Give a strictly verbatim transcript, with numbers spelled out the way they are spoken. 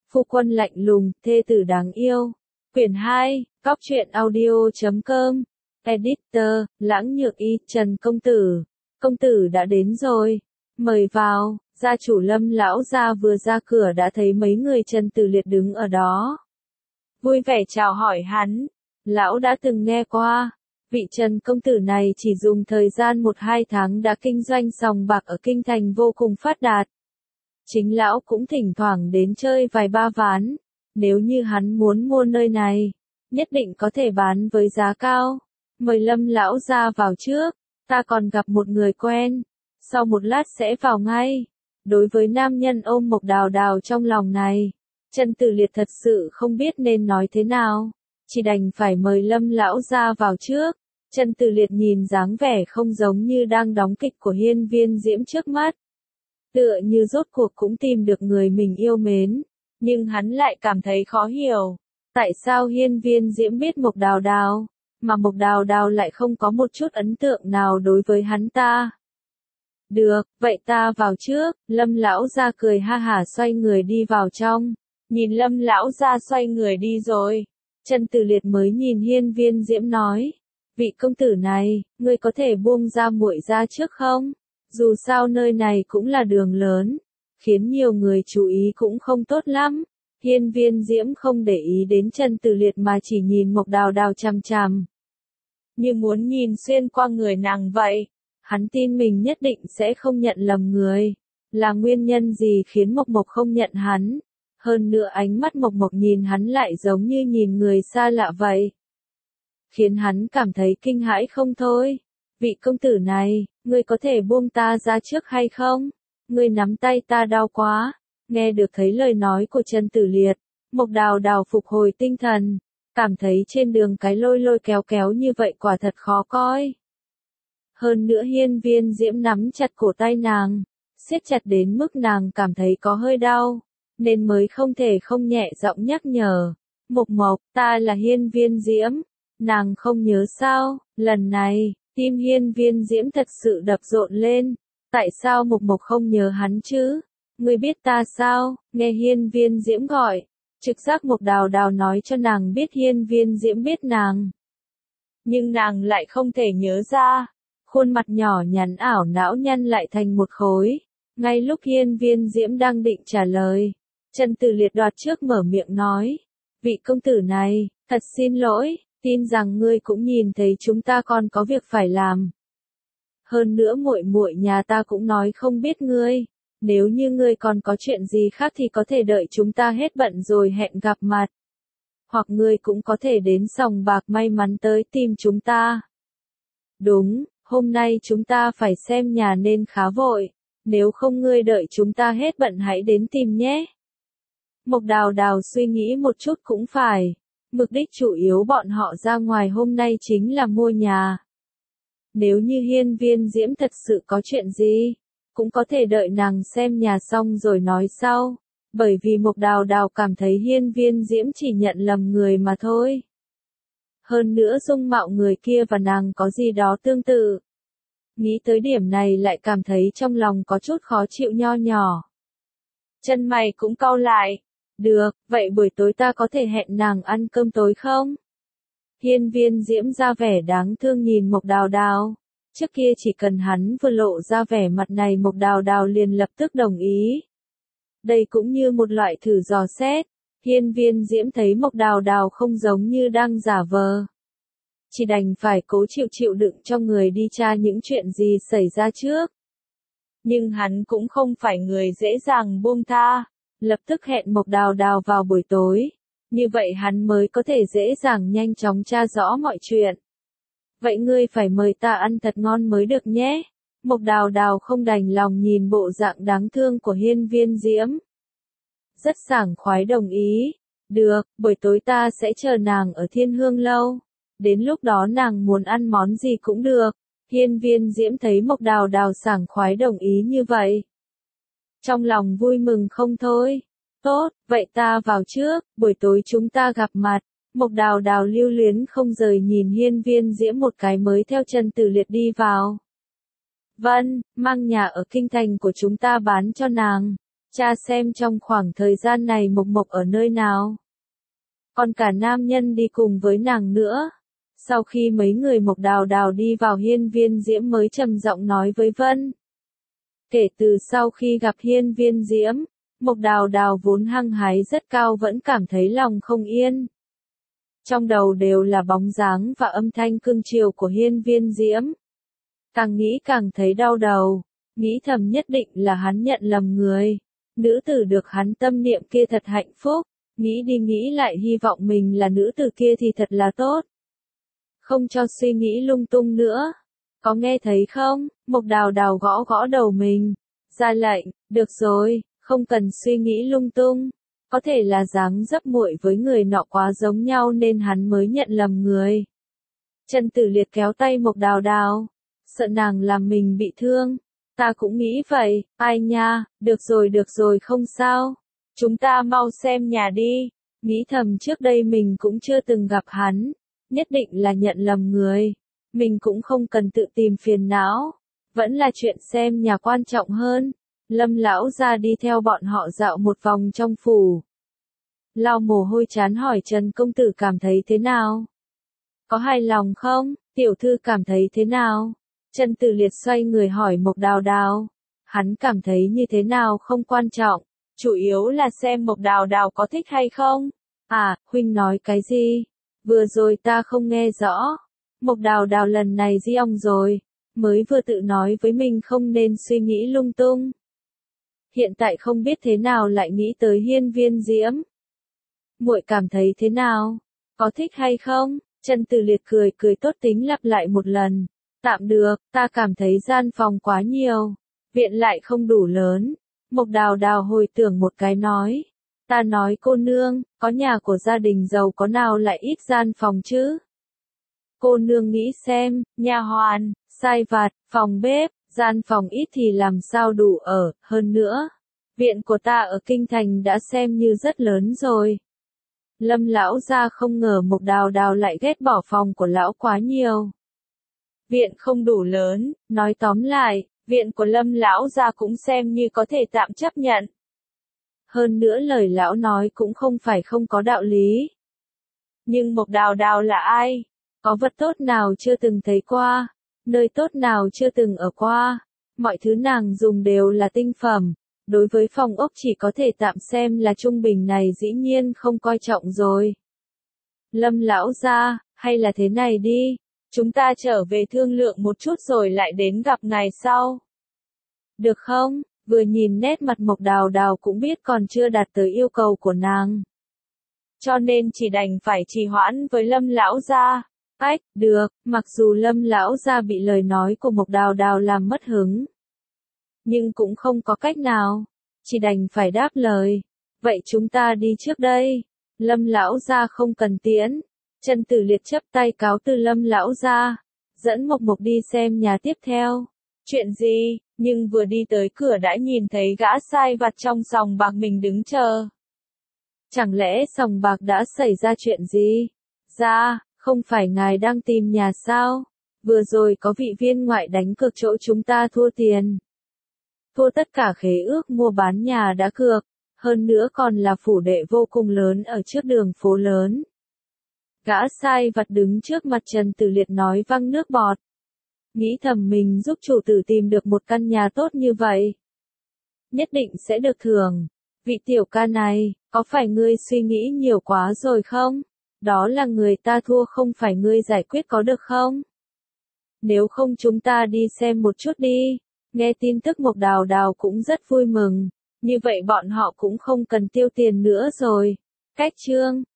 Phu quân lạnh lùng, thê tử đáng yêu. Quyển hai, Cóc truyện audio chấm com. Editor, Lãng Nhược Y, Trần công tử. Công tử đã đến rồi. Mời vào. Gia chủ Lâm lão gia vừa ra cửa đã thấy mấy người Trần Tử Liệt đứng ở đó. Vui vẻ chào hỏi hắn. Lão đã từng nghe qua. Vị Trần công tử này chỉ dùng thời gian một hai tháng đã kinh doanh sòng bạc ở kinh thành vô cùng phát đạt. Chính lão cũng thỉnh thoảng đến chơi vài ba ván. Nếu như hắn muốn mua nơi này, nhất định có thể bán với giá cao. Mời Lâm lão gia vào trước, ta còn gặp một người quen. Sau một lát sẽ vào ngay. Đối với nam nhân ôm Mộc Đào Đào trong lòng này, Trần Tử Liệt thật sự không biết nên nói thế nào, chỉ đành phải mời Lâm lão gia vào trước. Trần Tử Liệt nhìn dáng vẻ không giống như đang đóng kịch của Hiên Viên Diễm trước mắt. Tựa như rốt cuộc cũng tìm được người mình yêu mến, nhưng hắn lại cảm thấy khó hiểu. Tại sao Hiên Viên Diễm biết Mộc Đào Đào, mà Mộc Đào Đào lại không có một chút ấn tượng nào đối với hắn ta? Được, vậy ta vào trước. Lâm lão gia cười ha hả xoay người đi vào trong. Nhìn Lâm lão gia xoay người đi rồi, Trần Tử Liệt mới nhìn Hiên Viên Diễm nói, vị công tử này, ngươi có thể buông ra muội ra trước không? Dù sao nơi này cũng là đường lớn, khiến nhiều người chú ý cũng không tốt lắm. Hiên Viên Diễm không để ý đến Trần Tử Liệt mà chỉ nhìn Mộc Đào Đào chằm chằm, như muốn nhìn xuyên qua người nàng vậy. Hắn tin mình nhất định sẽ không nhận lầm người. Là nguyên nhân gì khiến Mộc Mộc không nhận hắn? Hơn nữa ánh mắt Mộc Mộc nhìn hắn lại giống như nhìn người xa lạ vậy, khiến hắn cảm thấy kinh hãi không thôi. Vị công tử này, ngươi có thể buông ta ra trước hay không? Ngươi nắm tay ta đau quá. Nghe được thấy lời nói của Trần Tử Liệt, Mộc Đào Đào phục hồi tinh thần, cảm thấy trên đường cái lôi lôi kéo kéo như vậy quả thật khó coi. Hơn nữa Hiên Viên Diễm nắm chặt cổ tay nàng, siết chặt đến mức nàng cảm thấy có hơi đau, nên mới không thể không nhẹ giọng nhắc nhở. Mộc Mộc, ta là Hiên Viên Diễm. Nàng không nhớ sao? Lần này, tim Hiên Viên Diễm thật sự đập rộn lên. Tại sao Mộc Mộc không nhớ hắn chứ? Ngươi biết ta sao? Nghe Hiên Viên Diễm gọi, trực giác Mộc Đào Đào nói cho nàng biết Hiên Viên Diễm biết nàng. Nhưng nàng lại không thể nhớ ra. Khuôn mặt nhỏ nhắn ảo não nhăn lại thành một khối. Ngay lúc Hiên Viên Diễm đang định trả lời, Trần Tử Liệt đoạt trước mở miệng nói, vị công tử này, thật xin lỗi, tin rằng ngươi cũng nhìn thấy chúng ta còn có việc phải làm. Hơn nữa muội muội nhà ta cũng nói không biết ngươi, nếu như ngươi còn có chuyện gì khác thì có thể đợi chúng ta hết bận rồi hẹn gặp mặt. Hoặc ngươi cũng có thể đến sòng bạc may mắn tới tìm chúng ta. Đúng. Hôm nay chúng ta phải xem nhà nên khá vội, nếu không ngươi đợi chúng ta hết bận hãy đến tìm nhé. Mộc Đào Đào suy nghĩ một chút cũng phải, mục đích chủ yếu bọn họ ra ngoài hôm nay chính là mua nhà. Nếu như Hiên Viên Diễm thật sự có chuyện gì, cũng có thể đợi nàng xem nhà xong rồi nói sau, bởi vì Mộc Đào Đào cảm thấy Hiên Viên Diễm chỉ nhận lầm người mà thôi. Hơn nữa dung mạo người kia và nàng có gì đó tương tự. Nghĩ tới điểm này lại cảm thấy trong lòng có chút khó chịu nho nhỏ. Chân mày cũng cau lại. Được, vậy buổi tối ta có thể hẹn nàng ăn cơm tối không? Hiên Viên Diễm ra vẻ đáng thương nhìn Mộc Đào Đào. Trước kia chỉ cần hắn vừa lộ ra vẻ mặt này Mộc Đào Đào liền lập tức đồng ý. Đây cũng như một loại thử dò xét. Hiên Viên Diễm thấy Mộc Đào Đào không giống như đang giả vờ, chỉ đành phải cố chịu chịu đựng cho người đi tra những chuyện gì xảy ra trước. Nhưng hắn cũng không phải người dễ dàng buông tha, lập tức hẹn Mộc Đào Đào vào buổi tối, như vậy hắn mới có thể dễ dàng nhanh chóng tra rõ mọi chuyện. Vậy ngươi phải mời ta ăn thật ngon mới được nhé. Mộc Đào Đào không đành lòng nhìn bộ dạng đáng thương của Hiên Viên Diễm, rất sảng khoái đồng ý. Được, buổi tối ta sẽ chờ nàng ở Thiên Hương Lâu. Đến lúc đó nàng muốn ăn món gì cũng được. Hiên Viên Diễm thấy Mộc Đào Đào sảng khoái đồng ý như vậy, trong lòng vui mừng không thôi. Tốt, vậy ta vào trước, buổi tối chúng ta gặp mặt. Mộc Đào Đào lưu luyến không rời nhìn Hiên Viên Diễm một cái mới theo Trần Tử Liệt đi vào. Vâng, mang nhà ở kinh thành của chúng ta bán cho nàng. Tra xem trong khoảng thời gian này Mộc Mộc ở nơi nào. Còn cả nam nhân đi cùng với nàng nữa. Sau khi mấy người Mộc Đào Đào đi vào hiên viên diễm mới trầm giọng nói với Vân. Kể từ sau khi gặp hiên viên diễm, Mộc Đào Đào vốn hăng hái rất cao vẫn cảm thấy lòng không yên. Trong đầu đều là bóng dáng và âm thanh cưng chiều của hiên viên diễm. Càng nghĩ càng thấy đau đầu, nghĩ thầm nhất định là hắn nhận lầm người. Nữ tử được hắn tâm niệm kia thật hạnh phúc, nghĩ đi nghĩ lại hy vọng mình là nữ tử kia thì thật là tốt. Không cho suy nghĩ lung tung nữa. Có nghe thấy không? Mộc Đào Đào gõ gõ đầu mình. Ra lệnh, được rồi, không cần suy nghĩ lung tung. Có thể là dáng dấp muội với người nọ quá giống nhau nên hắn mới nhận lầm người. Trần Tử Liệt kéo tay Mộc Đào Đào, sợ nàng làm mình bị thương. Ta cũng nghĩ vậy, ai nha, được rồi được rồi không sao. Chúng ta mau xem nhà đi. Nghĩ thầm trước đây mình cũng chưa từng gặp hắn. Nhất định là nhận lầm người. Mình cũng không cần tự tìm phiền não. Vẫn là chuyện xem nhà quan trọng hơn. Lâm lão ra đi theo bọn họ dạo một vòng trong phủ. Lau mồ hôi chán hỏi Trần công tử cảm thấy thế nào? Có hài lòng không? Tiểu thư cảm thấy thế nào? Trần Tử Liệt xoay người hỏi Mộc Đào Đào. Hắn cảm thấy như thế nào không quan trọng. Chủ yếu là xem Mộc Đào Đào có thích hay không. À, huynh nói cái gì? Vừa rồi ta không nghe rõ. Mộc Đào Đào lần này di ong rồi. Mới vừa tự nói với mình không nên suy nghĩ lung tung. Hiện tại không biết thế nào lại nghĩ tới hiên viên diễm. Muội cảm thấy thế nào? Có thích hay không? Trần Tử Liệt cười cười tốt tính lặp lại một lần. Tạm được, ta cảm thấy gian phòng quá nhiều. Viện lại không đủ lớn. Mộc Đào Đào hồi tưởng một cái nói. Ta nói cô nương, có nhà của gia đình giàu có nào lại ít gian phòng chứ? Cô nương nghĩ xem, nha hoàn, sai vặt, phòng bếp, gian phòng ít thì làm sao đủ ở, hơn nữa. Viện của ta ở Kinh Thành đã xem như rất lớn rồi. Lâm lão gia không ngờ Mộc Đào Đào lại ghét bỏ phòng của lão quá nhiều. Viện không đủ lớn, nói tóm lại, viện của Lâm lão gia cũng xem như có thể tạm chấp nhận. Hơn nữa lời lão nói cũng không phải không có đạo lý. Nhưng Mộc Đào Đào là ai? Có vật tốt nào chưa từng thấy qua? Nơi tốt nào chưa từng ở qua? Mọi thứ nàng dùng đều là tinh phẩm. Đối với phòng ốc chỉ có thể tạm xem là trung bình này dĩ nhiên không coi trọng rồi. Lâm lão gia, hay là thế này đi. Chúng ta trở về thương lượng một chút rồi lại đến gặp ngày sau. Được không? Vừa nhìn nét mặt Mộc Đào Đào cũng biết còn chưa đạt tới yêu cầu của nàng. Cho nên chỉ đành phải trì hoãn với Lâm lão gia. Ách, được, mặc dù Lâm lão gia bị lời nói của Mộc Đào Đào làm mất hứng. Nhưng cũng không có cách nào. Chỉ đành phải đáp lời. Vậy chúng ta đi trước đây. Lâm lão gia không cần tiễn. Trần Tử Liệt chấp tay cáo từ Lâm lão gia. Dẫn Mộc Mộc đi xem nhà tiếp theo. Chuyện gì? Nhưng vừa đi tới cửa đã nhìn thấy gã sai vặt trong sòng bạc mình đứng chờ. Chẳng lẽ sòng bạc đã xảy ra chuyện gì? Ra, không phải ngài đang tìm nhà sao? Vừa rồi có vị viên ngoại đánh cược chỗ chúng ta thua tiền. Thua tất cả khế ước mua bán nhà đã cược, hơn nữa còn là phủ đệ vô cùng lớn ở trước đường phố lớn. Gã sai vặt đứng trước mặt Trần Tử Liệt nói văng nước bọt. Nghĩ thầm mình giúp chủ tử tìm được một căn nhà tốt như vậy. Nhất định sẽ được thưởng. Vị tiểu ca này, có phải ngươi suy nghĩ nhiều quá rồi không? Đó là người ta thua không phải ngươi giải quyết có được không? Nếu không chúng ta đi xem một chút đi. Nghe tin tức Mộc Đào Đào cũng rất vui mừng. Như vậy bọn họ cũng không cần tiêu tiền nữa rồi. Cách chương